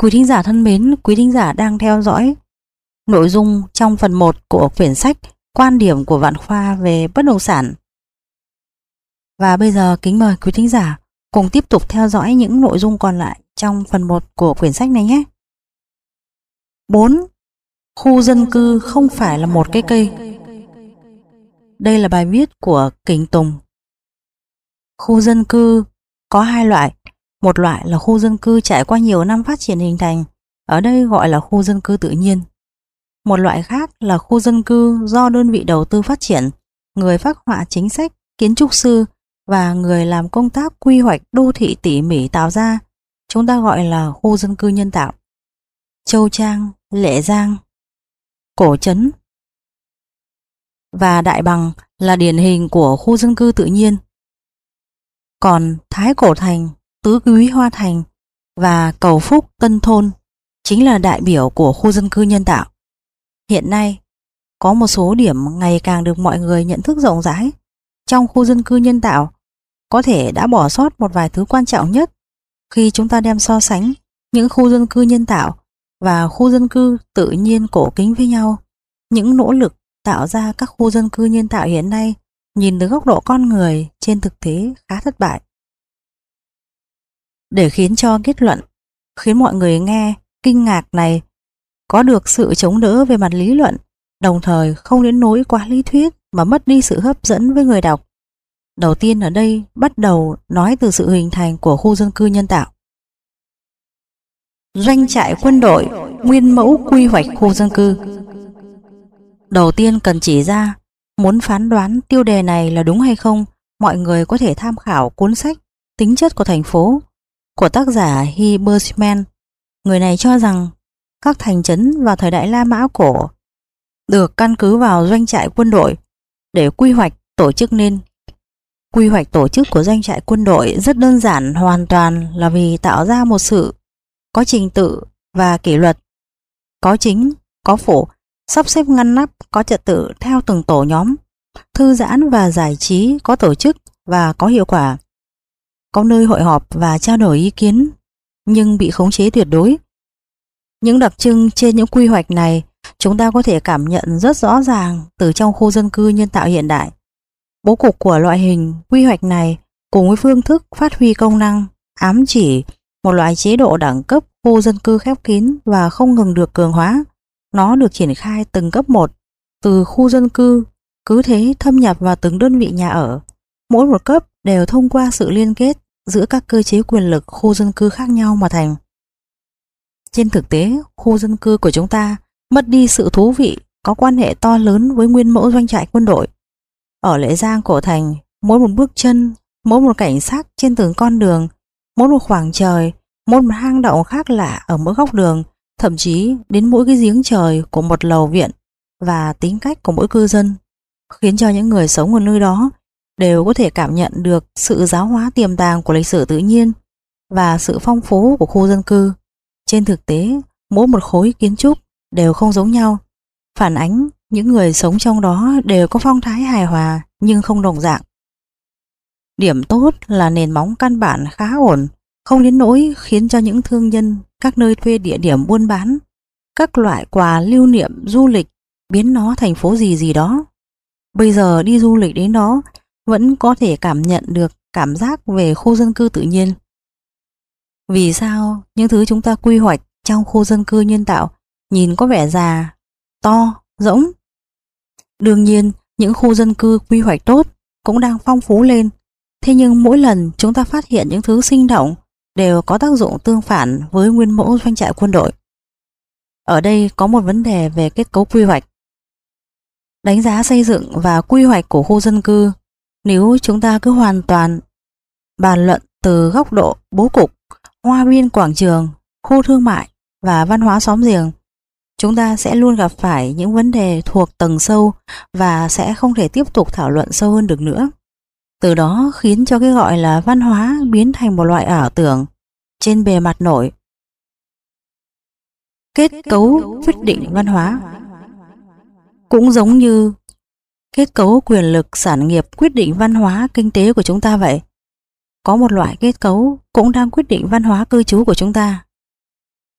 Quý thính giả thân mến, quý thính giả đang theo dõi nội dung trong phần 1 của quyển sách Quan điểm của Vạn Khoa về bất động sản. Và bây giờ kính mời quý thính giả cùng tiếp tục theo dõi những nội dung còn lại trong phần 1 của quyển sách này nhé. 4. Khu dân cư không phải là một cái cây. Đây là bài viết của Kình Tùng. Khu dân cư có hai loại. Một loại là khu dân cư trải qua nhiều năm phát triển hình thành, ở đây gọi là khu dân cư tự nhiên. Một loại khác là khu dân cư do đơn vị đầu tư phát triển, người phác họa chính sách, kiến trúc sư và người làm công tác quy hoạch đô thị tỉ mỉ tạo ra, chúng ta gọi là khu dân cư nhân tạo. Châu Trang, Lệ Giang, Cổ Trấn và Đại Bằng là điển hình của khu dân cư tự nhiên. Còn Thái Cổ Thành, Tứ Quý Hoa Thành và Cầu Phúc Tân Thôn chính là đại biểu của khu dân cư nhân tạo. Hiện nay, có một số điểm ngày càng được mọi người nhận thức rộng rãi. Trong khu dân cư nhân tạo, có thể đã bỏ sót một vài thứ quan trọng nhất khi chúng ta đem so sánh những khu dân cư nhân tạo và khu dân cư tự nhiên cổ kính với nhau. Những nỗ lực tạo ra các khu dân cư nhân tạo hiện nay nhìn từ góc độ con người trên thực tế khá thất bại. Để khiến cho kết luận khiến mọi người nghe kinh ngạc này có được sự chống đỡ về mặt lý luận, đồng thời không đến nỗi quá lý thuyết mà mất đi sự hấp dẫn với người đọc. Đầu tiên ở đây bắt đầu nói từ sự hình thành của khu dân cư nhân tạo. Doanh trại quân đội, nguyên mẫu quy hoạch khu dân cư. Đầu tiên cần chỉ ra, muốn phán đoán tiêu đề này là đúng hay không, mọi người có thể tham khảo cuốn sách Tính chất của thành phố của tác giả Hy Bergman. Người này cho rằng các thành trấn vào thời đại La Mã cổ được căn cứ vào doanh trại quân đội để quy hoạch tổ chức nên. Quy hoạch tổ chức của doanh trại quân đội rất đơn giản, hoàn toàn là vì tạo ra một sự có trình tự và kỷ luật, có chính, có phủ, sắp xếp ngăn nắp, có trật tự theo từng tổ nhóm, thư giãn và giải trí có tổ chức và có hiệu quả, có nơi hội họp và trao đổi ý kiến, nhưng bị khống chế tuyệt đối. Những đặc trưng trên những quy hoạch này chúng ta có thể cảm nhận rất rõ ràng từ trong khu dân cư nhân tạo hiện đại. Bố cục của loại hình quy hoạch này cùng với phương thức phát huy công năng ám chỉ một loại chế độ đẳng cấp khu dân cư khép kín và không ngừng được cường hóa. Nó được triển khai từng cấp một, từ khu dân cư, cứ thế thâm nhập vào từng đơn vị nhà ở. Mỗi một cấp đều thông qua sự liên kết giữa các cơ chế quyền lực khu dân cư khác nhau mà thành. Trên thực tế, khu dân cư của chúng ta mất đi sự thú vị, có quan hệ to lớn với nguyên mẫu doanh trại quân đội. Ở Lệ Giang Cổ Thành, mỗi một bước chân, mỗi một cảnh sắc trên từng con đường, mỗi một khoảng trời, mỗi một hang động khác lạ ở mỗi góc đường, thậm chí đến mỗi cái giếng trời của một lầu viện và tính cách của mỗi cư dân, khiến cho những người sống ở nơi đó đều có thể cảm nhận được sự giáo hóa tiềm tàng của lịch sử tự nhiên và sự phong phú của khu dân cư. Trên thực tế, mỗi một khối kiến trúc đều không giống nhau, phản ánh những người sống trong đó đều có phong thái hài hòa nhưng không đồng dạng. Điểm tốt là nền móng căn bản khá ổn, không đến nỗi khiến cho những thương nhân các nơi thuê địa điểm buôn bán các loại quà lưu niệm du lịch biến nó thành phố gì gì đó. Bây giờ đi du lịch đến đó vẫn có thể cảm nhận được cảm giác về khu dân cư tự nhiên. Vì sao những thứ chúng ta quy hoạch trong khu dân cư nhân tạo nhìn có vẻ già, to, rỗng? Đương nhiên, những khu dân cư quy hoạch tốt cũng đang phong phú lên. Thế nhưng mỗi lần chúng ta phát hiện những thứ sinh động đều có tác dụng tương phản với nguyên mẫu doanh trại quân đội. Ở đây có một vấn đề về kết cấu quy hoạch. Đánh giá xây dựng và quy hoạch của khu dân cư, nếu chúng ta cứ hoàn toàn bàn luận từ góc độ bố cục, hoa viên quảng trường, khu thương mại và văn hóa xóm giềng, chúng ta sẽ luôn gặp phải những vấn đề thuộc tầng sâu và sẽ không thể tiếp tục thảo luận sâu hơn được nữa. Từ đó khiến cho cái gọi là văn hóa biến thành một loại ảo tưởng trên bề mặt nổi. Kết cấu quyết định văn hóa. Cũng giống như kết cấu quyền lực sản nghiệp quyết định văn hóa kinh tế của chúng ta vậy, có một loại kết cấu cũng đang quyết định văn hóa cư trú của chúng ta.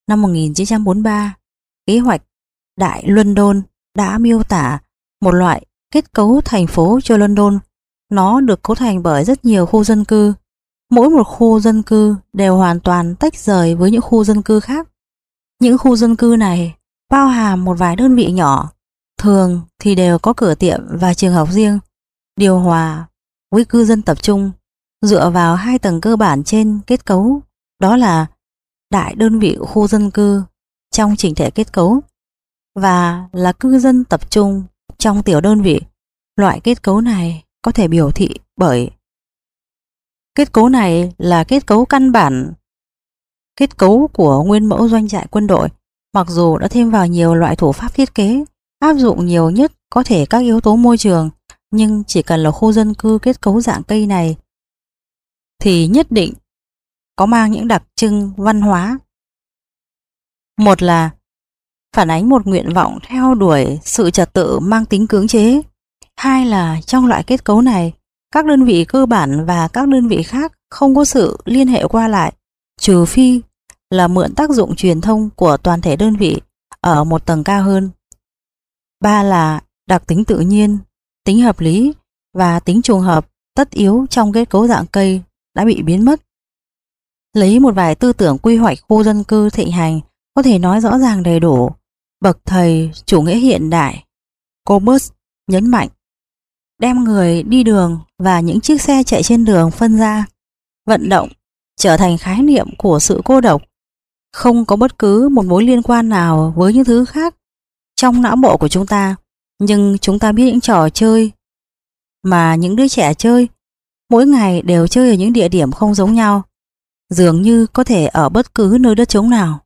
năm 1943, kế hoạch Đại London đã miêu tả một loại kết cấu thành phố cho London. Nó được cấu thành bởi rất nhiều khu dân cư. Mỗi một khu dân cư đều hoàn toàn tách rời với những khu dân cư khác. Những khu dân cư này bao hàm một vài đơn vị nhỏ, thường thì đều có cửa tiệm và trường học riêng, điều hòa với cư dân tập trung dựa vào hai tầng cơ bản trên kết cấu, đó là đại đơn vị khu dân cư trong chỉnh thể kết cấu và là cư dân tập trung trong tiểu đơn vị. Loại kết cấu này có thể biểu thị bởi kết cấu này là kết cấu căn bản, kết cấu của nguyên mẫu doanh trại quân đội, mặc dù đã thêm vào nhiều loại thủ pháp thiết kế, áp dụng nhiều nhất có thể các yếu tố môi trường, nhưng chỉ cần là khu dân cư kết cấu dạng cây này thì nhất định có mang những đặc trưng văn hóa. Một là phản ánh một nguyện vọng theo đuổi sự trật tự mang tính cưỡng chế. Hai là trong loại kết cấu này, các đơn vị cơ bản và các đơn vị khác không có sự liên hệ qua lại, trừ phi là mượn tác dụng truyền thông của toàn thể đơn vị ở một tầng cao hơn. Ba là đặc tính tự nhiên, tính hợp lý và tính trùng hợp tất yếu trong kết cấu dạng cây đã bị biến mất. Lấy một vài tư tưởng quy hoạch khu dân cư thịnh hành có thể nói rõ ràng đầy đủ. Bậc thầy chủ nghĩa hiện đại Cobbett nhấn mạnh đem người đi đường và những chiếc xe chạy trên đường phân ra, vận động trở thành khái niệm của sự cô độc, không có bất cứ một mối liên quan nào với những thứ khác trong não bộ của chúng ta. Nhưng chúng ta biết những trò chơi mà những đứa trẻ chơi, mỗi ngày đều chơi ở những địa điểm không giống nhau, dường như có thể ở bất cứ nơi đất trống nào.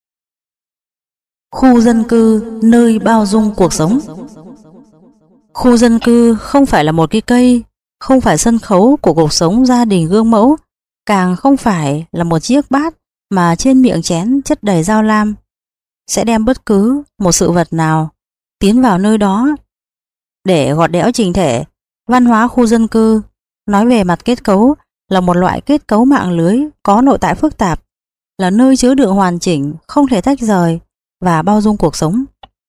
Khu dân cư nơi bao dung cuộc sống. Khu dân cư không phải là một cái cây, không phải sân khấu của cuộc sống gia đình gương mẫu, càng không phải là một chiếc bát mà trên miệng chén chất đầy dao lam. Sẽ đem bất cứ một sự vật nào tiến vào nơi đó để gọt đẽo chỉnh thể. Văn hóa khu dân cư nói về mặt kết cấu là một loại kết cấu mạng lưới có nội tại phức tạp, là nơi chứa đựng hoàn chỉnh, không thể tách rời và bao dung cuộc sống.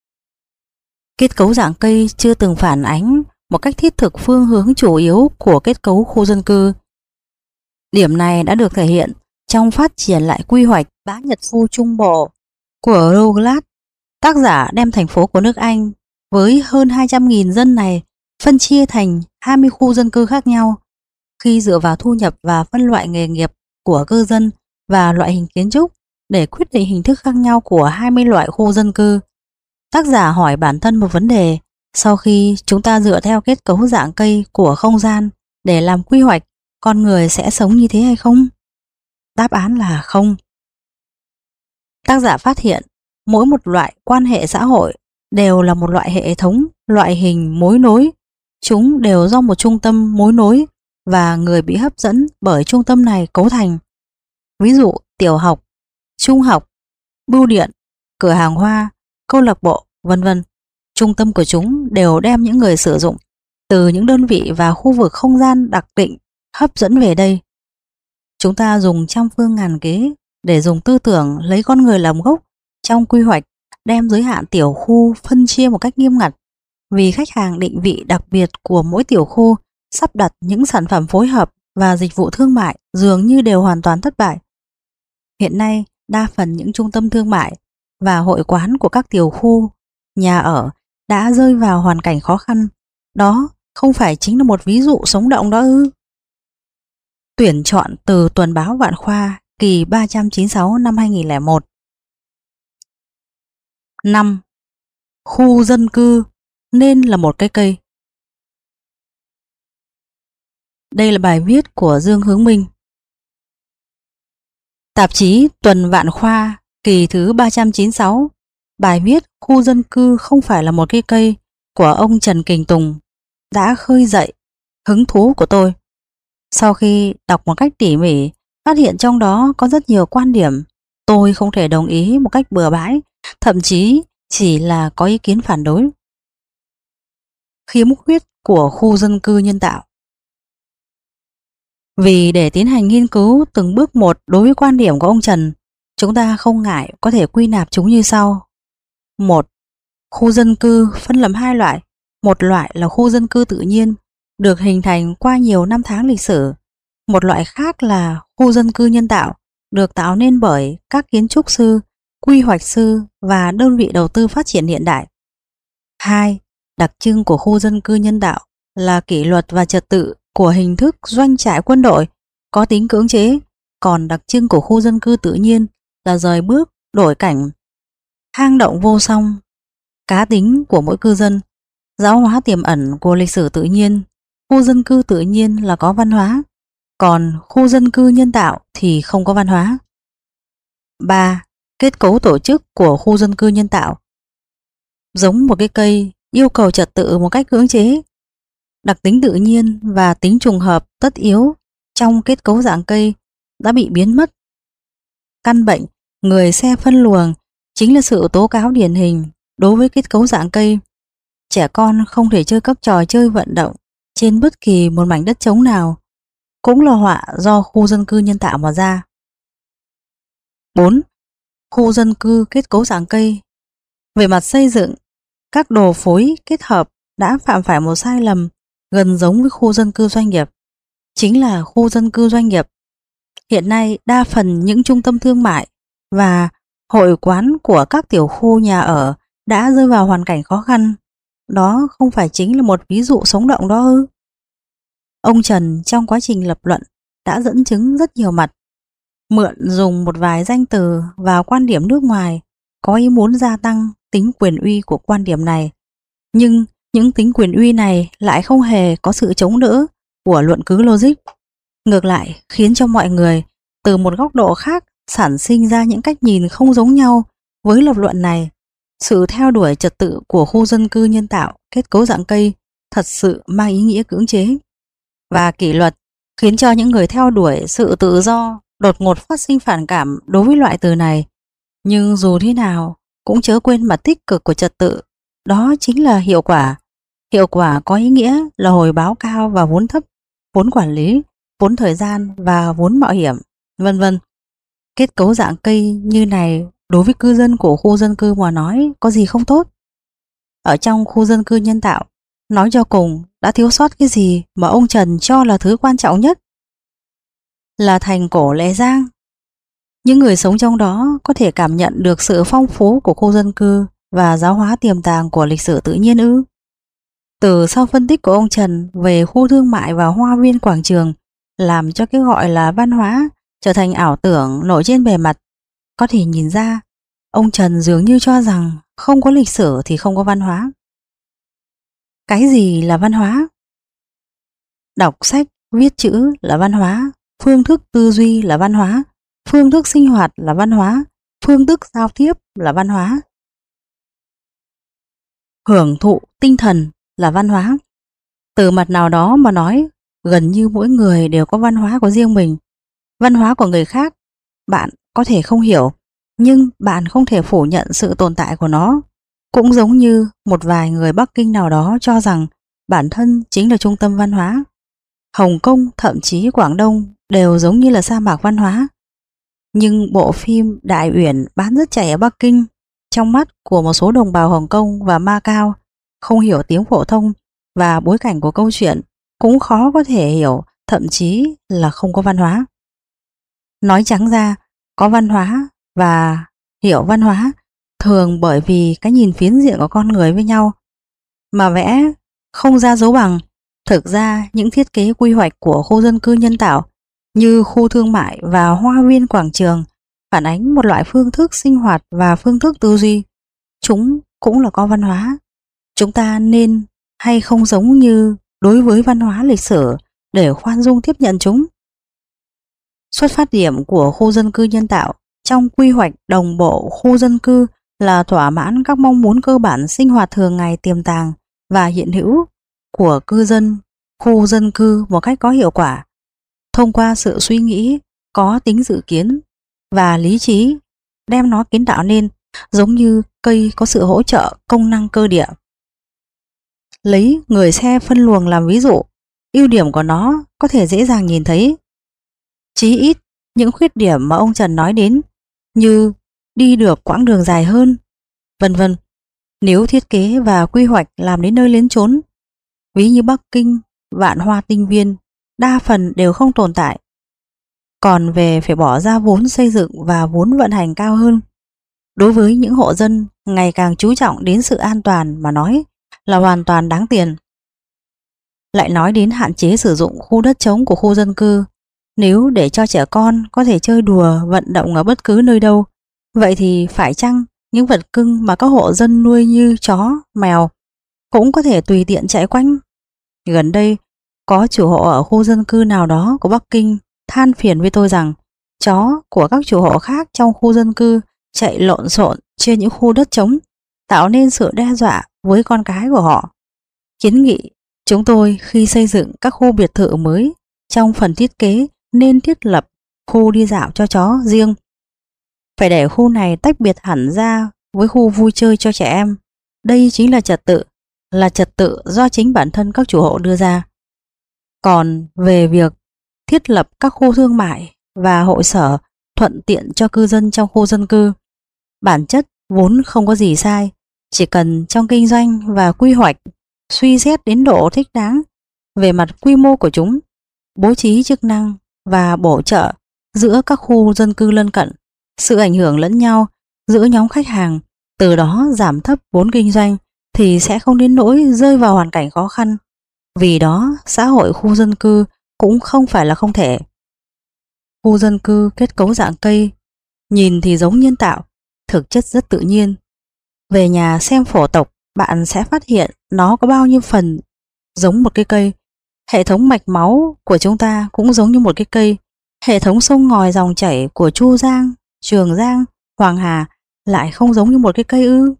Kết cấu dạng cây chưa từng phản ánh một cách thiết thực phương hướng chủ yếu của kết cấu khu dân cư. Điểm này đã được thể hiện trong phát triển lại quy hoạch Bá Nhật Phu Trung Bộ của Douglas. Tác giả đem thành phố của nước Anh với hơn 200.000 dân này phân chia thành 20 khu dân cư khác nhau. Khi dựa vào thu nhập và phân loại nghề nghiệp của cư dân và loại hình kiến trúc để quyết định hình thức khác nhau của 20 loại khu dân cư, tác giả hỏi bản thân một vấn đề: sau khi chúng ta dựa theo kết cấu dạng cây của không gian để làm quy hoạch, con người sẽ sống như thế hay không? Đáp án là không. Tác giả phát hiện mỗi một loại quan hệ xã hội đều là một loại hệ thống, loại hình mối nối. Chúng đều do một trung tâm mối nối và người bị hấp dẫn bởi trung tâm này cấu thành. Ví dụ tiểu học, trung học, bưu điện, cửa hàng hoa, câu lạc bộ, vân vân. Trung tâm của chúng đều đem những người sử dụng từ những đơn vị và khu vực không gian đặc định hấp dẫn về đây. Chúng ta dùng trăm phương ngàn kế để dùng tư tưởng lấy con người làm gốc trong quy hoạch, đem giới hạn tiểu khu phân chia một cách nghiêm ngặt. Vì khách hàng định vị đặc biệt của mỗi tiểu khu, sắp đặt những sản phẩm phối hợp và dịch vụ thương mại dường như đều hoàn toàn thất bại. Hiện nay, đa phần những trung tâm thương mại và hội quán của các tiểu khu, nhà ở đã rơi vào hoàn cảnh khó khăn. Đó không phải chính là một ví dụ sống động đó ư? Tuyển chọn từ Tuần báo Vạn Khoa kỳ 396 năm 2001. 5. Khu dân cư nên là một cái cây. Đây là bài viết của Dương Hướng Minh. Tạp chí Tuần Vạn Khoa kỳ thứ 396, bài viết khu dân cư không phải là một cái cây của ông Trần Kình Tùng đã khơi dậy hứng thú của tôi. Sau khi đọc một cách tỉ mỉ, phát hiện trong đó có rất nhiều quan điểm tôi không thể đồng ý một cách bừa bãi, thậm chí chỉ là có ý kiến phản đối. Khiếm khuyết của khu dân cư nhân tạo. Vì để tiến hành nghiên cứu từng bước một đối với quan điểm của ông Trần, Chúng ta không ngại có thể quy nạp chúng như sau. 1. Khu dân cư phân làm hai loại. Một loại là khu dân cư tự nhiên, được hình thành qua nhiều năm tháng lịch sử. Một loại khác là khu dân cư nhân tạo, được tạo nên bởi các kiến trúc sư, quy hoạch sư và đơn vị đầu tư phát triển hiện đại. 2. Đặc trưng của khu dân cư nhân tạo là kỷ luật và trật tự của hình thức doanh trại quân đội có tính cưỡng chế, còn đặc trưng của khu dân cư tự nhiên là rời bước, đổi cảnh, hang động vô song. Cá tính của mỗi cư dân, giáo hóa tiềm ẩn của lịch sử tự nhiên. Khu dân cư tự nhiên là có văn hóa, còn khu dân cư nhân tạo thì không có văn hóa. 3. Kết cấu tổ chức của khu dân cư nhân tạo giống một cái cây, yêu cầu trật tự một cách cưỡng chế. Đặc tính tự nhiên và tính trùng hợp tất yếu trong kết cấu dạng cây đã bị biến mất. Căn bệnh người xe phân luồng chính là sự tố cáo điển hình đối với kết cấu dạng cây. Trẻ con không thể chơi các trò chơi vận động trên bất kỳ một mảnh đất trống nào, cũng là họa do khu dân cư nhân tạo mà ra. 4. Khu dân cư kết cấu dạng cây. Về mặt xây dựng, các đồ phối kết hợp đã phạm phải một sai lầm gần giống với khu dân cư doanh nghiệp, chính là khu dân cư doanh nghiệp. Hiện nay đa phần những trung tâm thương mại và hội quán của các tiểu khu nhà ở đã rơi vào hoàn cảnh khó khăn. Đó không phải chính là một ví dụ sống động đó ư? Ông Trần trong quá trình lập luận đã dẫn chứng rất nhiều mặt, mượn dùng một vài danh từ và quan điểm nước ngoài, có ý muốn gia tăng tính quyền uy của quan điểm này. Nhưng những tính quyền uy này lại không hề có sự chống đỡ của luận cứ logic. Ngược lại khiến cho mọi người từ một góc độ khác sản sinh ra những cách nhìn không giống nhau với lập luận này. Sự theo đuổi trật tự của khu dân cư nhân tạo kết cấu dạng cây thật sự mang ý nghĩa cưỡng chế và kỷ luật, khiến cho những người theo đuổi sự tự do đột ngột phát sinh phản cảm đối với loại từ này. Nhưng dù thế nào cũng chớ quên mặt tích cực của trật tự, đó chính là hiệu quả. Hiệu quả có ý nghĩa là hồi báo cao và vốn thấp, vốn quản lý, vốn thời gian và vốn mạo hiểm, vân vân. Kết cấu dạng cây như này đối với cư dân của khu dân cư mà nói có gì không tốt. Ở trong khu dân cư nhân tạo, nói cho cùng đã thiếu sót cái gì mà ông Trần cho là thứ quan trọng nhất? Là thành cổ Lệ Giang. Những người sống trong đó có thể cảm nhận được sự phong phú của khu dân cư và giáo hóa tiềm tàng của lịch sử tự nhiên ư? Từ sau phân tích của ông Trần về khu thương mại và hoa viên quảng trường, làm cho cái gọi là văn hóa trở thành ảo tưởng nổi trên bề mặt, có thể nhìn ra ông Trần dường như cho rằng không có lịch sử thì không có văn hóa. Cái gì là văn hóa? Đọc sách, viết chữ là văn hóa, phương thức tư duy là văn hóa, phương thức sinh hoạt là văn hóa, phương thức giao tiếp là văn hóa. Hưởng thụ tinh thần là văn hóa. Từ mặt nào đó mà nói, gần như mỗi người đều có văn hóa của riêng mình. Văn hóa của người khác bạn có thể không hiểu, nhưng bạn không thể phủ nhận sự tồn tại của nó. Cũng giống như một vài người Bắc Kinh nào đó cho rằng bản thân chính là trung tâm văn hóa. Hồng Kông, thậm chí Quảng Đông đều giống như là sa mạc văn hóa. Nhưng bộ phim Đại Uyển bán rất chạy ở Bắc Kinh, trong mắt của một số đồng bào Hồng Kông và Macau không hiểu tiếng phổ thông và bối cảnh của câu chuyện, cũng khó có thể hiểu, thậm chí là không có văn hóa. Nói trắng ra, có văn hóa và hiểu văn hóa thường bởi vì cái nhìn phiến diện của con người với nhau mà vẽ không ra dấu bằng. Thực ra những thiết kế quy hoạch của khu dân cư nhân tạo như khu thương mại và hoa viên quảng trường phản ánh một loại phương thức sinh hoạt và phương thức tư duy. Chúng cũng là có văn hóa. Chúng ta nên hay không giống như đối với văn hóa lịch sử để khoan dung tiếp nhận chúng. Xuất phát điểm của khu dân cư nhân tạo trong quy hoạch đồng bộ khu dân cư là thỏa mãn các mong muốn cơ bản sinh hoạt thường ngày tiềm tàng và hiện hữu của cư dân khu dân cư một cách có hiệu quả, thông qua sự suy nghĩ có tính dự kiến và lý trí, đem nó kiến tạo nên, giống như cây có sự hỗ trợ công năng cơ địa. Lấy người xe phân luồng làm ví dụ, ưu điểm của nó có thể dễ dàng nhìn thấy. Chí ít những khuyết điểm mà ông Trần nói đến như đi được quãng đường dài hơn, vân vân. Nếu thiết kế và quy hoạch làm đến nơi đến chốn, ví như Bắc Kinh, Vạn Hoa Tinh Viên, đa phần đều không tồn tại. Còn về phải bỏ ra vốn xây dựng và vốn vận hành cao hơn. Đối với những hộ dân ngày càng chú trọng đến sự an toàn mà nói là hoàn toàn đáng tiền. Lại nói đến hạn chế sử dụng khu đất trống của khu dân cư. Nếu để cho trẻ con có thể chơi đùa, vận động ở bất cứ nơi đâu, vậy thì phải chăng những vật cưng mà các hộ dân nuôi như chó, mèo cũng có thể tùy tiện chạy quanh? Gần đây, có chủ hộ ở khu dân cư nào đó của Bắc Kinh than phiền với tôi rằng chó của các chủ hộ khác trong khu dân cư chạy lộn xộn trên những khu đất trống, tạo nên sự đe dọa với con cái của họ. Kiến nghị chúng tôi khi xây dựng các khu biệt thự mới, trong phần thiết kế nên thiết lập khu đi dạo cho chó riêng. Phải để khu này tách biệt hẳn ra với khu vui chơi cho trẻ em. Đây chính là trật tự do chính bản thân các chủ hộ đưa ra. Còn về việc thiết lập các khu thương mại và hội sở thuận tiện cho cư dân trong khu dân cư, bản chất vốn không có gì sai, chỉ cần trong kinh doanh và quy hoạch suy xét đến độ thích đáng về mặt quy mô của chúng, bố trí chức năng và bổ trợ giữa các khu dân cư lân cận, sự ảnh hưởng lẫn nhau giữa nhóm khách hàng, từ đó giảm thấp vốn kinh doanh thì sẽ không đến nỗi rơi vào hoàn cảnh khó khăn. Vì đó, xã hội khu dân cư cũng không phải là không thể. Khu dân cư kết cấu dạng cây, nhìn thì giống nhân tạo, thực chất rất tự nhiên. Về nhà xem phổ tộc, bạn sẽ phát hiện nó có bao nhiêu phần giống một cái cây. Hệ thống mạch máu của chúng ta cũng giống như một cái cây. Hệ thống sông ngòi dòng chảy của Chu Giang, Trường Giang, Hoàng Hà lại không giống như một cái cây ư?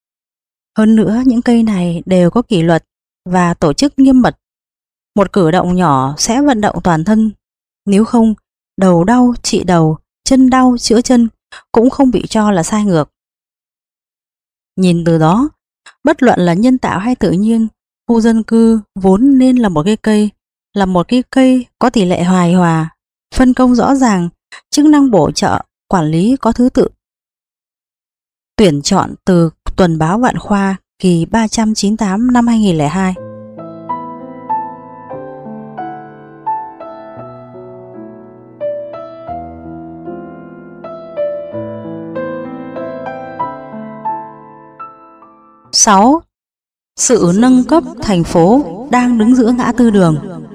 Hơn nữa, những cây này đều có kỷ luật và tổ chức nghiêm mật. Một cử động nhỏ sẽ vận động toàn thân. Nếu không, đầu đau trị đầu, chân đau chữa chân cũng không bị cho là sai ngược. Nhìn từ đó, bất luận là nhân tạo hay tự nhiên, khu dân cư vốn nên là một cái cây có tỷ lệ hài hòa, phân công rõ ràng, chức năng bổ trợ, quản lý có thứ tự. Tuyển chọn từ Tuần báo Vạn Khoa kỳ 398 năm 2002. Sáu, sự nâng cấp thành phố đang đứng giữa ngã tư đường.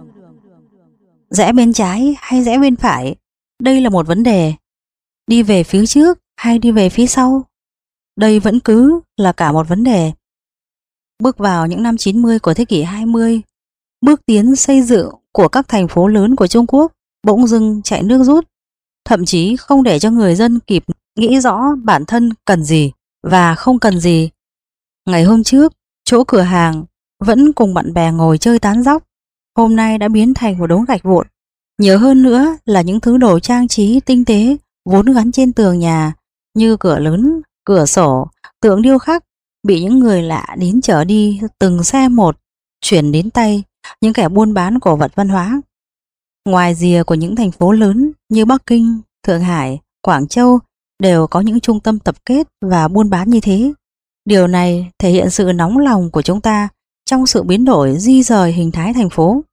Rẽ bên trái hay rẽ bên phải? Đây là một vấn đề. Đi về phía trước hay đi về phía sau? Đây vẫn cứ là cả một vấn đề. Bước vào những năm 90 của thế kỷ 20, bước tiến xây dựng của các thành phố lớn của Trung Quốc bỗng dưng chạy nước rút, thậm chí không để cho người dân kịp nghĩ rõ bản thân cần gì và không cần gì. Ngày hôm trước, chỗ cửa hàng vẫn cùng bạn bè ngồi chơi tán dóc, hôm nay đã biến thành một đống gạch vụn. Nhiều hơn nữa là những thứ đồ trang trí tinh tế vốn gắn trên tường nhà như cửa lớn, cửa sổ, tượng điêu khắc bị những người lạ đến chở đi từng xe một, chuyển đến tay những kẻ buôn bán cổ vật văn hóa. Ngoài rìa của những thành phố lớn như Bắc Kinh, Thượng Hải, Quảng Châu đều có những trung tâm tập kết và buôn bán như thế. Điều này thể hiện sự nóng lòng của chúng ta trong sự biến đổi di rời hình thái thành phố.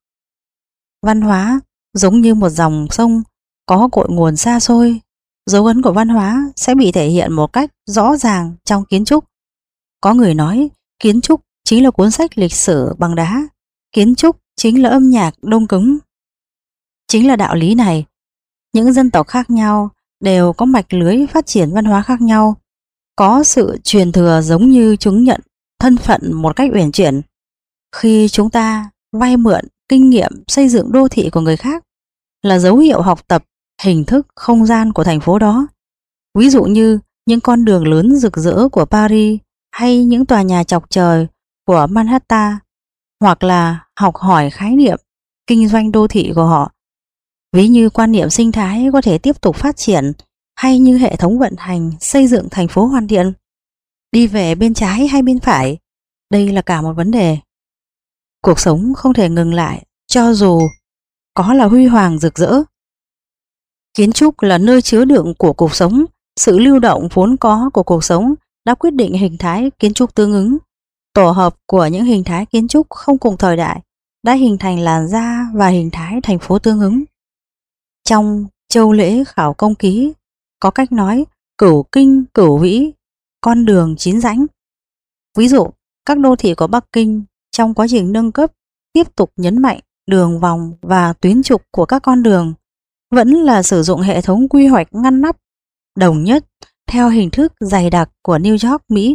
Văn hóa giống như một dòng sông có cội nguồn xa xôi, dấu ấn của văn hóa sẽ bị thể hiện một cách rõ ràng trong kiến trúc. Có người nói kiến trúc chính là cuốn sách lịch sử bằng đá, kiến trúc chính là âm nhạc đông cứng. Chính là đạo lý này, những dân tộc khác nhau đều có mạch lưới phát triển văn hóa khác nhau, có sự truyền thừa giống như chứng nhận thân phận một cách uyển chuyển. Khi chúng ta vay mượn kinh nghiệm xây dựng đô thị của người khác là dấu hiệu học tập hình thức không gian của thành phố đó. Ví dụ như những con đường lớn rực rỡ của Paris hay những tòa nhà chọc trời của Manhattan, hoặc là học hỏi khái niệm kinh doanh đô thị của họ. Ví như quan niệm sinh thái có thể tiếp tục phát triển, hay như hệ thống vận hành xây dựng thành phố hoàn thiện. Đi về bên trái hay bên phải? Đây là cả một vấn đề. Cuộc sống không thể ngừng lại cho dù có là huy hoàng rực rỡ. Kiến trúc là nơi chứa đựng của cuộc sống Sự lưu động vốn có của cuộc sống đã quyết định hình thái kiến trúc tương ứng. Tổ hợp của những hình thái kiến trúc không cùng thời đại đã hình thành làn da và hình thái thành phố tương ứng. Trong Châu Lễ Khảo Công Ký có cách nói cửu kinh cửu vĩ, con đường chín rãnh. Ví dụ, các đô thị của Bắc Kinh trong quá trình nâng cấp tiếp tục nhấn mạnh đường vòng và tuyến trục của các con đường, vẫn là sử dụng hệ thống quy hoạch ngăn nắp đồng nhất theo hình thức dày đặc của New York, Mỹ.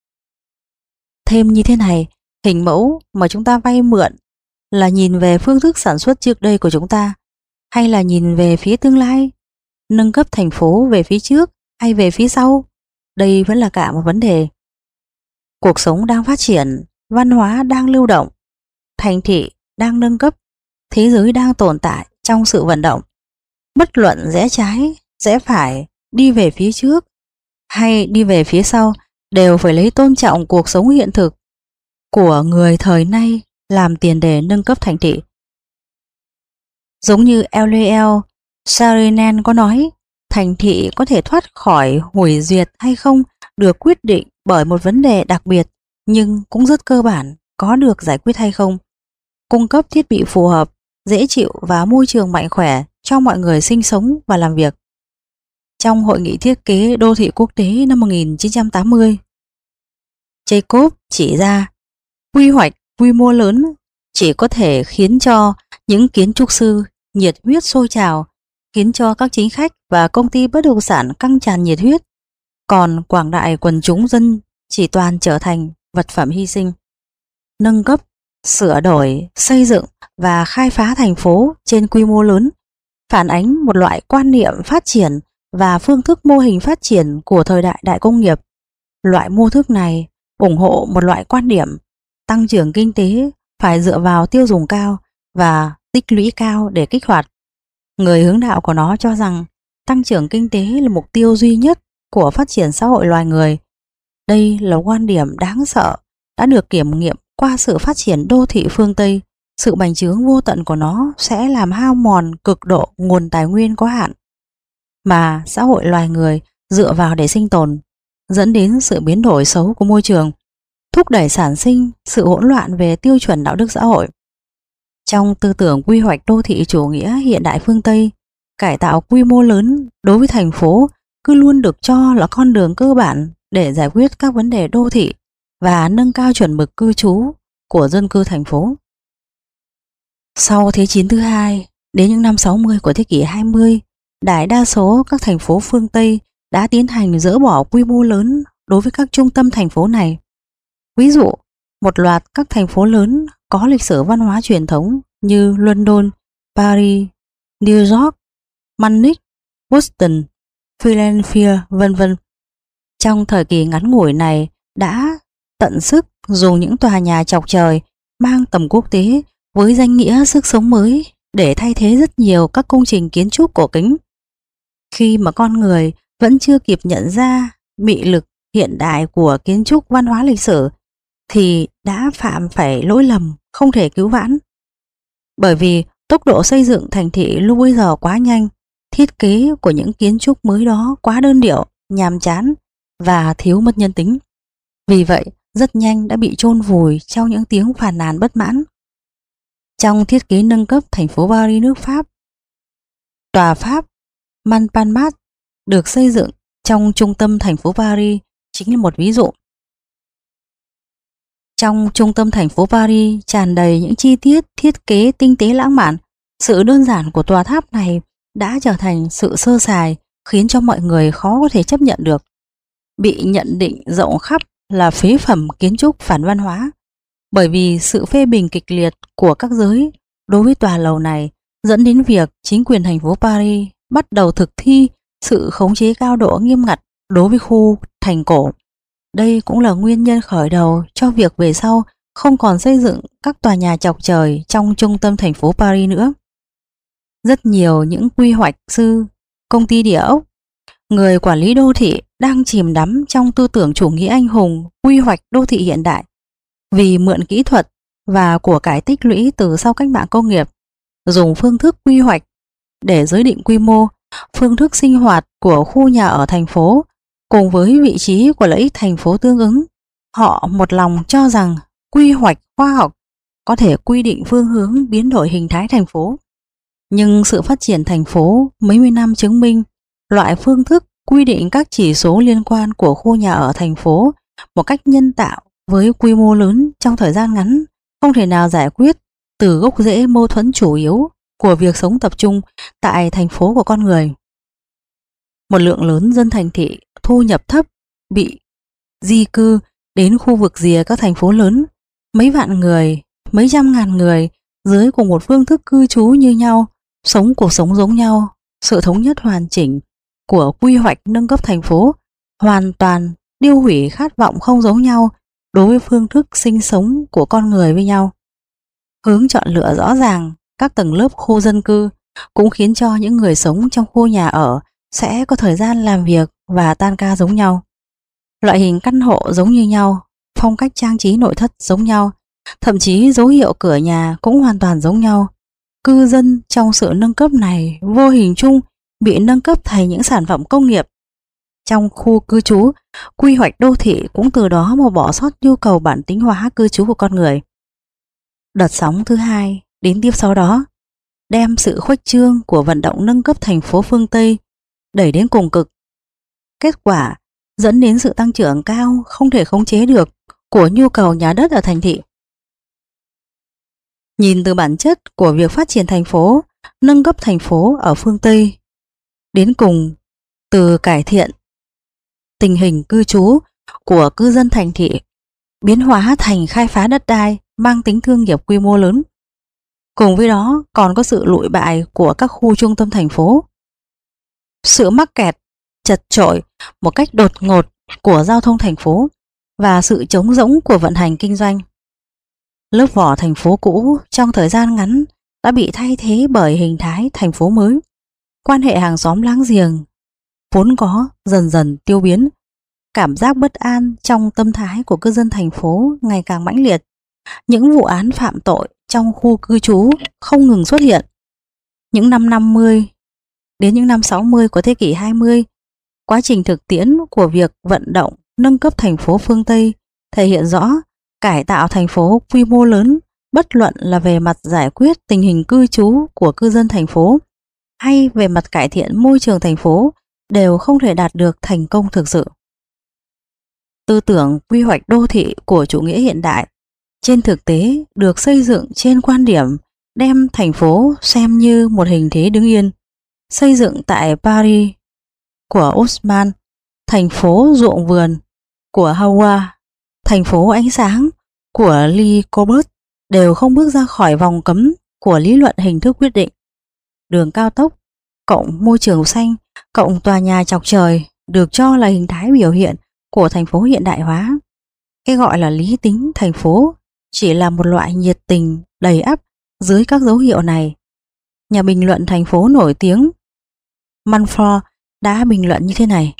Thêm như thế này, hình mẫu mà chúng ta vay mượn là nhìn về phương thức sản xuất trước đây của chúng ta, hay là nhìn về phía tương lai, nâng cấp thành phố về phía trước hay về phía sau? Đây vẫn là cả một vấn đề. Cuộc sống đang phát triển, văn hóa đang lưu động, thành thị đang nâng cấp, thế giới đang tồn tại trong sự vận động. Bất luận rẽ trái, rẽ phải, đi về phía trước hay đi về phía sau đều phải lấy tôn trọng cuộc sống hiện thực của người thời nay làm tiền đề nâng cấp thành thị. Giống như L.L. Saarinen có nói, thành thị có thể thoát khỏi hủy diệt hay không được quyết định bởi một vấn đề đặc biệt nhưng cũng rất cơ bản, có được giải quyết hay không. Cung cấp thiết bị phù hợp, dễ chịu và môi trường mạnh khỏe cho mọi người sinh sống và làm việc. Trong Hội nghị thiết kế đô thị quốc tế năm 1980, Jacob chỉ ra quy hoạch quy mô lớn chỉ có thể khiến cho những kiến trúc sư nhiệt huyết sôi trào, khiến cho các chính khách và công ty bất động sản căng tràn nhiệt huyết, còn quảng đại quần chúng dân chỉ toàn trở thành vật phẩm hy sinh. Nâng cấp, sửa đổi, xây dựng và khai phá thành phố trên quy mô lớn phản ánh một loại quan niệm phát triển và phương thức mô hình phát triển của thời đại đại công nghiệp. Loại mô thức này ủng hộ một loại quan điểm tăng trưởng kinh tế phải dựa vào tiêu dùng cao và tích lũy cao để kích hoạt. Người hướng đạo của nó cho rằng tăng trưởng kinh tế là mục tiêu duy nhất của phát triển xã hội loài người. Đây là quan điểm đáng sợ đã được kiểm nghiệm qua sự phát triển đô thị phương Tây. Sự bành trướng vô tận của nó sẽ làm hao mòn cực độ nguồn tài nguyên có hạn mà xã hội loài người dựa vào để sinh tồn, dẫn đến sự biến đổi xấu của môi trường, thúc đẩy sản sinh sự hỗn loạn về tiêu chuẩn đạo đức xã hội. Trong tư tưởng quy hoạch đô thị chủ nghĩa hiện đại phương Tây, cải tạo quy mô lớn đối với thành phố cứ luôn được cho là con đường cơ bản để giải quyết các vấn đề đô thị và nâng cao chuẩn mực cư trú của dân cư thành phố. Sau Thế chiến thứ hai, đến những năm 60 của thế kỷ 20, đại đa số các thành phố phương Tây đã tiến hành dỡ bỏ quy mô lớn đối với các trung tâm thành phố này. Ví dụ, một loạt các thành phố lớn có lịch sử văn hóa truyền thống như London, Paris, New York, Munich, Boston, Philadelphia, vân vân. Trong thời kỳ ngắn ngủi này đã tận sức dùng những tòa nhà chọc trời mang tầm quốc tế với danh nghĩa sức sống mới để thay thế rất nhiều các công trình kiến trúc cổ kính. Khi mà con người vẫn chưa kịp nhận ra mị lực hiện đại của kiến trúc văn hóa lịch sử thì đã phạm phải lỗi lầm không thể cứu vãn. Bởi vì tốc độ xây dựng thành thị lúc bây giờ quá nhanh, thiết kế của những kiến trúc mới đó quá đơn điệu, nhàm chán và thiếu mất nhân tính. Vì vậy, rất nhanh đã bị chôn vùi trong những tiếng phàn nàn bất mãn. Trong thiết kế nâng cấp thành phố Paris nước Pháp, tòa Pháp Montparnasse được xây dựng trong trung tâm thành phố Paris chính là một ví dụ. Trong trung tâm thành phố Paris tràn đầy những chi tiết thiết kế tinh tế lãng mạn. Sự đơn giản của tòa tháp này đã trở thành sự sơ sài khiến cho mọi người khó có thể chấp nhận được. Bị nhận định rộng khắp là phế phẩm kiến trúc phản văn hóa, bởi vì sự phê bình kịch liệt của các giới đối với tòa lầu này dẫn đến việc chính quyền thành phố Paris bắt đầu thực thi sự khống chế cao độ nghiêm ngặt đối với khu thành cổ. Đây cũng là nguyên nhân khởi đầu cho việc về sau không còn xây dựng các tòa nhà chọc trời trong trung tâm thành phố Paris nữa. Rất nhiều những quy hoạch sư, công ty địa ốc, người quản lý đô thị đang chìm đắm trong tư tưởng chủ nghĩa anh hùng quy hoạch đô thị hiện đại. Vì mượn kỹ thuật và của cải tích lũy từ sau cách mạng công nghiệp, dùng phương thức quy hoạch để giới định quy mô phương thức sinh hoạt của khu nhà ở thành phố cùng với vị trí của lợi ích thành phố tương ứng, họ một lòng cho rằng quy hoạch khoa học có thể quy định phương hướng biến đổi hình thái thành phố. Nhưng sự phát triển thành phố mấy mươi năm chứng minh loại phương thức quy định các chỉ số liên quan của khu nhà ở thành phố một cách nhân tạo với quy mô lớn trong thời gian ngắn không thể nào giải quyết từ gốc rễ mâu thuẫn chủ yếu của việc sống tập trung tại thành phố của con người. Một lượng lớn dân thành thị thu nhập thấp bị di cư đến khu vực rìa các thành phố lớn, mấy vạn người, mấy trăm ngàn người dưới cùng một phương thức cư trú như nhau, sống cuộc sống giống nhau. Sự thống nhất hoàn chỉnh của quy hoạch nâng cấp thành phố hoàn toàn tiêu hủy khát vọng không giống nhau đối với phương thức sinh sống của con người với nhau. Hướng chọn lựa rõ ràng các tầng lớp khu dân cư cũng khiến cho những người sống trong khu nhà ở sẽ có thời gian làm việc và tan ca giống nhau. Loại hình căn hộ giống như nhau, phong cách trang trí nội thất giống nhau, thậm chí dấu hiệu cửa nhà cũng hoàn toàn giống nhau. Cư dân trong sự nâng cấp này vô hình chung bị nâng cấp thành những sản phẩm công nghiệp. Trong khu cư trú, quy hoạch đô thị cũng từ đó mà bỏ sót nhu cầu bản tính hóa cư trú của con người. Đợt sóng thứ hai đến tiếp sau đó đem sự khuếch trương của vận động nâng cấp thành phố phương Tây đẩy đến cùng cực. Kết quả dẫn đến sự tăng trưởng cao không thể khống chế được của nhu cầu nhà đất ở thành thị. Nhìn từ bản chất của việc phát triển thành phố, nâng cấp thành phố ở phương Tây, đến cùng từ cải thiện tình hình cư trú của cư dân thành thị, biến hóa thành khai phá đất đai mang tính thương nghiệp quy mô lớn. Cùng với đó còn có sự lụi bại của các khu trung tâm thành phố, sự mắc kẹt, chật chội một cách đột ngột của giao thông thành phố và sự trống rỗng của vận hành kinh doanh. Lớp vỏ thành phố cũ trong thời gian ngắn đã bị thay thế bởi hình thái thành phố mới. Quan hệ hàng xóm láng giềng vốn có dần dần tiêu biến. Cảm giác bất an trong tâm thái của cư dân thành phố ngày càng mãnh liệt. Những vụ án phạm tội trong khu cư trú không ngừng xuất hiện. Những năm 50 đến những năm 60 của thế kỷ 20, quá trình thực tiễn của việc vận động nâng cấp thành phố phương Tây thể hiện rõ cải tạo thành phố quy mô lớn, bất luận là về mặt giải quyết tình hình cư trú của cư dân thành phố hay về mặt cải thiện môi trường thành phố đều không thể đạt được thành công thực sự. Tư tưởng quy hoạch đô thị của chủ nghĩa hiện đại trên thực tế được xây dựng trên quan điểm đem thành phố xem như một hình thế đứng yên. Xây dựng tại Paris của Osman, thành phố ruộng vườn của Howard, thành phố ánh sáng của Lee Corbusier đều không bước ra khỏi vòng cấm của lý luận hình thức quyết định. Đường cao tốc cộng môi trường xanh cộng tòa nhà chọc trời được cho là hình thái biểu hiện của thành phố hiện đại hóa. Cái gọi là lý tính thành phố chỉ là một loại nhiệt tình đầy ắp dưới các dấu hiệu này. Nhà bình luận thành phố nổi tiếng Manford đã bình luận như thế này: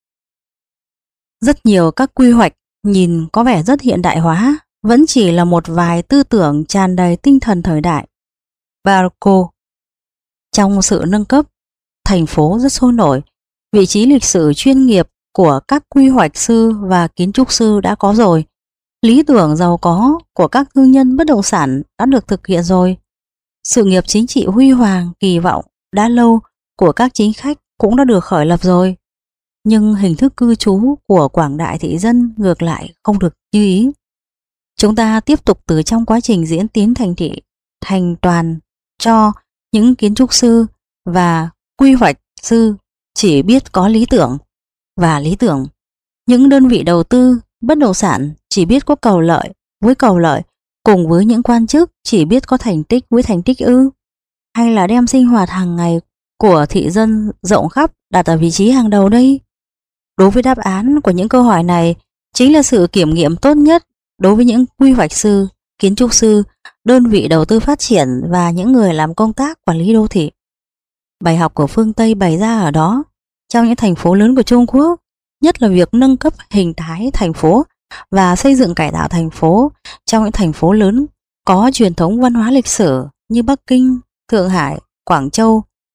rất nhiều các quy hoạch nhìn có vẻ rất hiện đại hóa vẫn chỉ là một vài tư tưởng tràn đầy tinh thần thời đại. Barco. Trong sự nâng cấp, thành phố rất sôi nổi. Vị trí lịch sử chuyên nghiệp của các quy hoạch sư và kiến trúc sư đã có rồi. Lý tưởng giàu có của các thương nhân bất động sản đã được thực hiện rồi. Sự nghiệp chính trị huy hoàng kỳ vọng đã lâu của các chính khách cũng đã được khởi lập rồi. Nhưng hình thức cư trú của quảng đại thị dân ngược lại không được như ý. Chúng ta tiếp tục từ trong quá trình diễn tiến thành thị thành toàn cho những kiến trúc sư và quy hoạch sư chỉ biết có lý tưởng và lý tưởng. Những đơn vị đầu tư bất động sản chỉ biết có cầu lợi với cầu lợi, cùng với những quan chức chỉ biết có thành tích với thành tích ư? Hay là đem sinh hoạt hàng ngày của thị dân rộng khắp đặt ở vị trí hàng đầu đây? Đối với đáp án của những câu hỏi này chính là sự kiểm nghiệm tốt nhất đối với những quy hoạch sư, kiến trúc sư, đơn vị đầu tư phát triển và những người làm công tác quản lý đô thị. Bài học của phương Tây bày ra ở đó, trong những thành phố lớn của Trung Quốc, nhất là việc nâng cấp hình thái thành phố và xây dựng cải tạo thành phố trong những thành phố lớn có truyền thống văn hóa lịch sử như Bắc Kinh, Thượng Hải, Quảng Châu,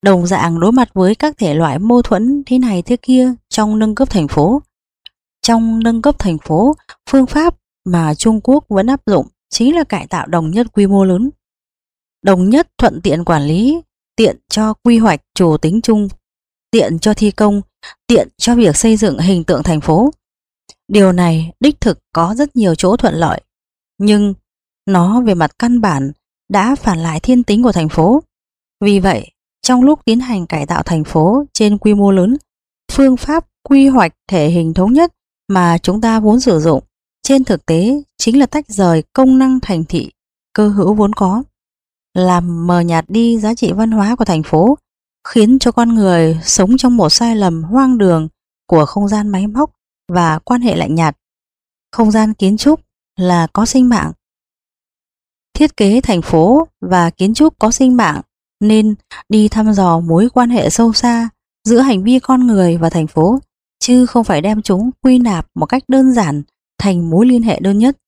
Đồng dạng đối mặt với các thể loại mâu thuẫn thế này thế kia trong nâng cấp thành phố. Trong nâng cấp thành phố, phương pháp mà Trung Quốc vẫn áp dụng chính là cải tạo đồng nhất quy mô lớn. Đồng nhất thuận tiện quản lý, tiện cho quy hoạch chủ tính chung, tiện cho thi công, tiện cho việc xây dựng hình tượng thành phố. Điều này đích thực có rất nhiều chỗ thuận lợi, nhưng nó về mặt căn bản đã phản lại thiên tính của thành phố. Vì vậy, trong lúc tiến hành cải tạo thành phố trên quy mô lớn, phương pháp quy hoạch thể hình thống nhất mà chúng ta vốn sử dụng trên thực tế chính là tách rời công năng thành thị cơ hữu vốn có, làm mờ nhạt đi giá trị văn hóa của thành phố, khiến cho con người sống trong một sai lầm hoang đường của không gian máy móc và quan hệ lạnh nhạt. Không gian kiến trúc là có sinh mạng. Thiết kế thành phố và kiến trúc có sinh mạng nên đi thăm dò mối quan hệ sâu xa giữa hành vi con người và thành phố, chứ không phải đem chúng quy nạp một cách đơn giản thành mối liên hệ đơn nhất.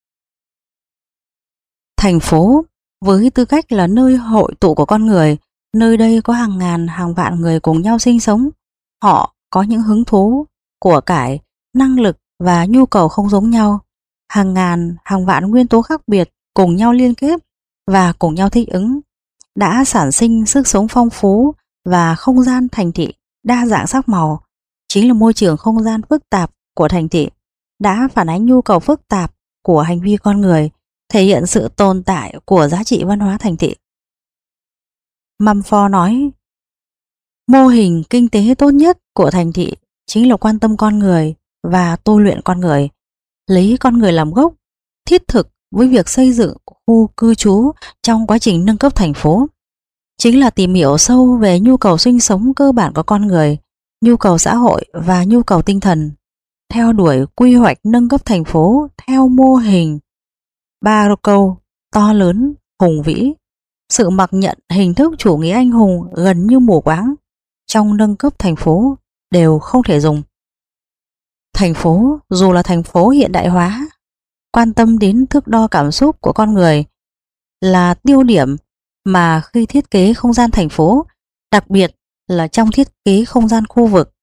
Thành phố với tư cách là nơi hội tụ của con người, nơi đây có hàng ngàn hàng vạn người cùng nhau sinh sống. Họ có những hứng thú, của cải, năng lực và nhu cầu không giống nhau. Hàng ngàn hàng vạn nguyên tố khác biệt cùng nhau liên kết và cùng nhau thích ứng, đã sản sinh sức sống phong phú và không gian thành thị đa dạng sắc màu. Chính là môi trường không gian phức tạp của thành thị đã phản ánh nhu cầu phức tạp của hành vi con người, thể hiện sự tồn tại của giá trị văn hóa thành thị. Mumford nói, mô hình kinh tế tốt nhất của thành thị chính là quan tâm con người và tôi luyện con người, lấy con người làm gốc, thiết thực với việc xây dựng khu cư trú trong quá trình nâng cấp thành phố. Chính là tìm hiểu sâu về nhu cầu sinh sống cơ bản của con người, nhu cầu xã hội và nhu cầu tinh thần, theo đuổi quy hoạch nâng cấp thành phố theo mô hình ba câu to lớn, hùng vĩ. Sự mặc nhận hình thức chủ nghĩa anh hùng gần như mù quáng trong nâng cấp thành phố đều không thể dùng. Thành phố, dù là thành phố hiện đại hóa, quan tâm đến thước đo cảm xúc của con người là tiêu điểm mà khi thiết kế không gian thành phố, đặc biệt là trong thiết kế không gian khu vực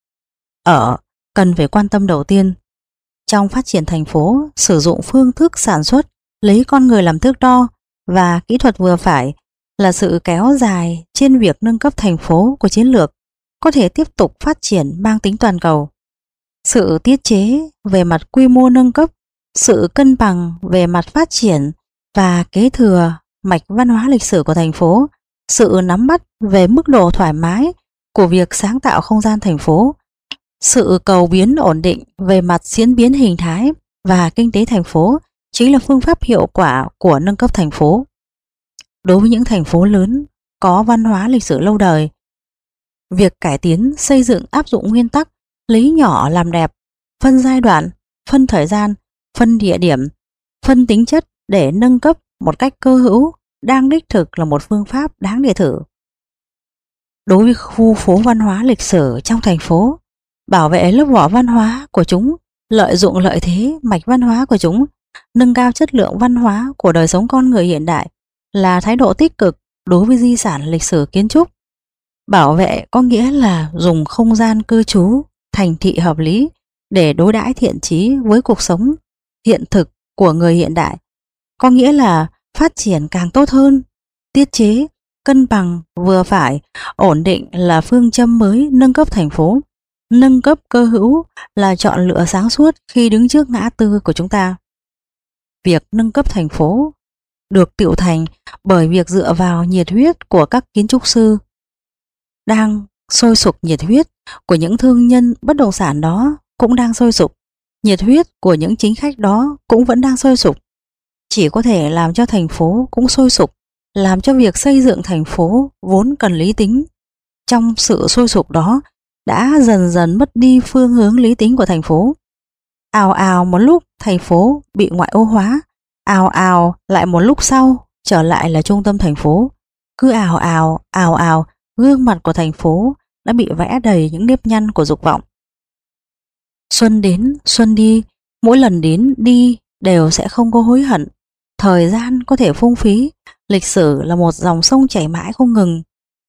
cần phải quan tâm đầu tiên. Trong phát triển thành phố, sử dụng phương thức sản xuất lấy con người làm thước đo và kỹ thuật vừa phải là sự kéo dài trên việc nâng cấp thành phố của chiến lược có thể tiếp tục phát triển mang tính toàn cầu. Sự tiết chế về mặt quy mô nâng cấp, sự cân bằng về mặt phát triển và kế thừa mạch văn hóa lịch sử của thành phố, sự nắm bắt về mức độ thoải mái của việc sáng tạo không gian thành phố, sự cầu biến ổn định về mặt diễn biến hình thái và kinh tế thành phố chính là phương pháp hiệu quả của nâng cấp thành phố. Đối với những thành phố lớn có văn hóa lịch sử lâu đời, việc cải tiến xây dựng áp dụng nguyên tắc lấy nhỏ làm đẹp, phân giai đoạn, phân thời gian, phân địa điểm, phân tính chất để nâng cấp một cách cơ hữu đang đích thực là một phương pháp đáng để thử. Đối với khu phố văn hóa lịch sử trong thành phố, bảo vệ lớp vỏ văn hóa của chúng, lợi dụng lợi thế mạch văn hóa của chúng, nâng cao chất lượng văn hóa của đời sống con người hiện đại là thái độ tích cực đối với di sản lịch sử kiến trúc. Bảo vệ có nghĩa là dùng không gian cư trú, thành thị hợp lý để đối đãi thiện chí với cuộc sống hiện thực của người hiện đại. Có nghĩa là phát triển càng tốt hơn, tiết chế, cân bằng, vừa phải, ổn định là phương châm mới nâng cấp thành phố. Nâng cấp cơ hữu là chọn lựa sáng suốt khi đứng trước ngã tư của chúng ta. Việc nâng cấp thành phố được tiểu thành bởi việc dựa vào nhiệt huyết của các kiến trúc sư, đang sôi sục nhiệt huyết của những thương nhân bất động sản đó cũng đang sôi sục, nhiệt huyết của những chính khách đó cũng vẫn đang sôi sục. Chỉ có thể làm cho thành phố cũng sôi sục, làm cho việc xây dựng thành phố vốn cần lý tính. Trong sự sôi sục đó đã dần dần mất đi phương hướng lý tính của thành phố. Ào ào một lúc thành phố bị ngoại ô hóa, ào ào lại một lúc sau trở lại là trung tâm thành phố. Cứ ào ào, gương mặt của thành phố đã bị vẽ đầy những nếp nhăn của dục vọng. Xuân đến, xuân đi, mỗi lần đến đi đều sẽ không có hối hận. Thời gian có thể phung phí, lịch sử là một dòng sông chảy mãi không ngừng.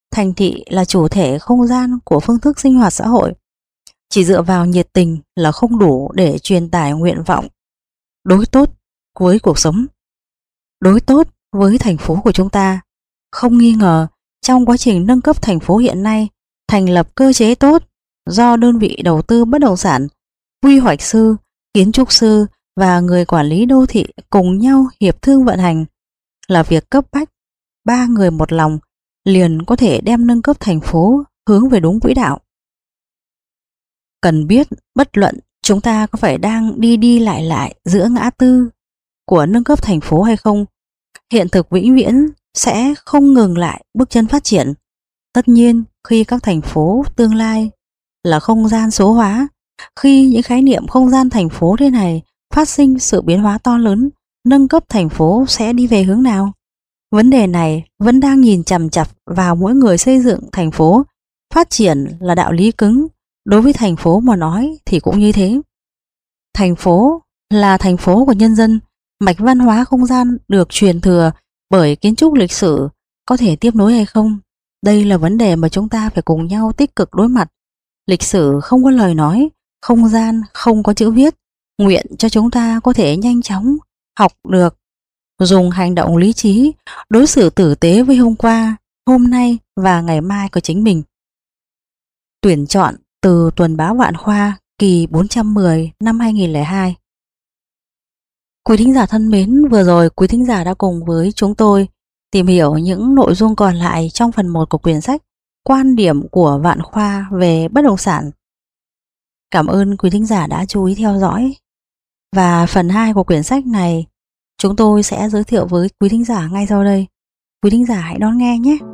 Thành thị là chủ thể không gian của phương thức sinh hoạt xã hội. Chỉ dựa vào nhiệt tình là không đủ để truyền tải nguyện vọng đối tốt với cuộc sống, đối tốt với thành phố của chúng ta. Không nghi ngờ, trong quá trình nâng cấp thành phố hiện nay, thành lập cơ chế tốt do đơn vị đầu tư bất động sản, quy hoạch sư, kiến trúc sư và người quản lý đô thị cùng nhau hiệp thương vận hành là việc cấp bách. Ba người một lòng liền có thể đem nâng cấp thành phố hướng về đúng quỹ đạo. Cần biết, bất luận chúng ta có phải đang đi đi lại lại giữa ngã tư của nâng cấp thành phố hay không, hiện thực vĩnh viễn sẽ không ngừng lại bước chân phát triển. Tất nhiên, khi các thành phố tương lai là không gian số hóa, khi những khái niệm không gian thành phố thế này phát sinh sự biến hóa to lớn, nâng cấp thành phố sẽ đi về hướng nào? Vấn đề này vẫn đang nhìn chằm chằm vào mỗi người xây dựng thành phố. Phát triển là đạo lý cứng, đối với thành phố mà nói thì cũng như thế. Thành phố là thành phố của nhân dân, mạch văn hóa không gian được truyền thừa bởi kiến trúc lịch sử có thể tiếp nối hay không? Đây là vấn đề mà chúng ta phải cùng nhau tích cực đối mặt. Lịch sử không có lời nói, không gian không có chữ viết. Nguyện cho chúng ta có thể nhanh chóng học được, dùng hành động lý trí, đối xử tử tế với hôm qua, hôm nay và ngày mai của chính mình. Tuyển chọn từ Tuần báo Vạn Khoa kỳ 410 năm 2002. Quý thính giả thân mến, vừa rồi quý thính giả đã cùng với chúng tôi tìm hiểu những nội dung còn lại trong phần 1 của quyển sách Quan điểm của Vạn Khoa về bất động sản. Cảm ơn quý thính giả đã chú ý theo dõi. Và phần 2 của quyển sách này chúng tôi sẽ giới thiệu với quý thính giả ngay sau đây. Quý thính giả hãy đón nghe nhé.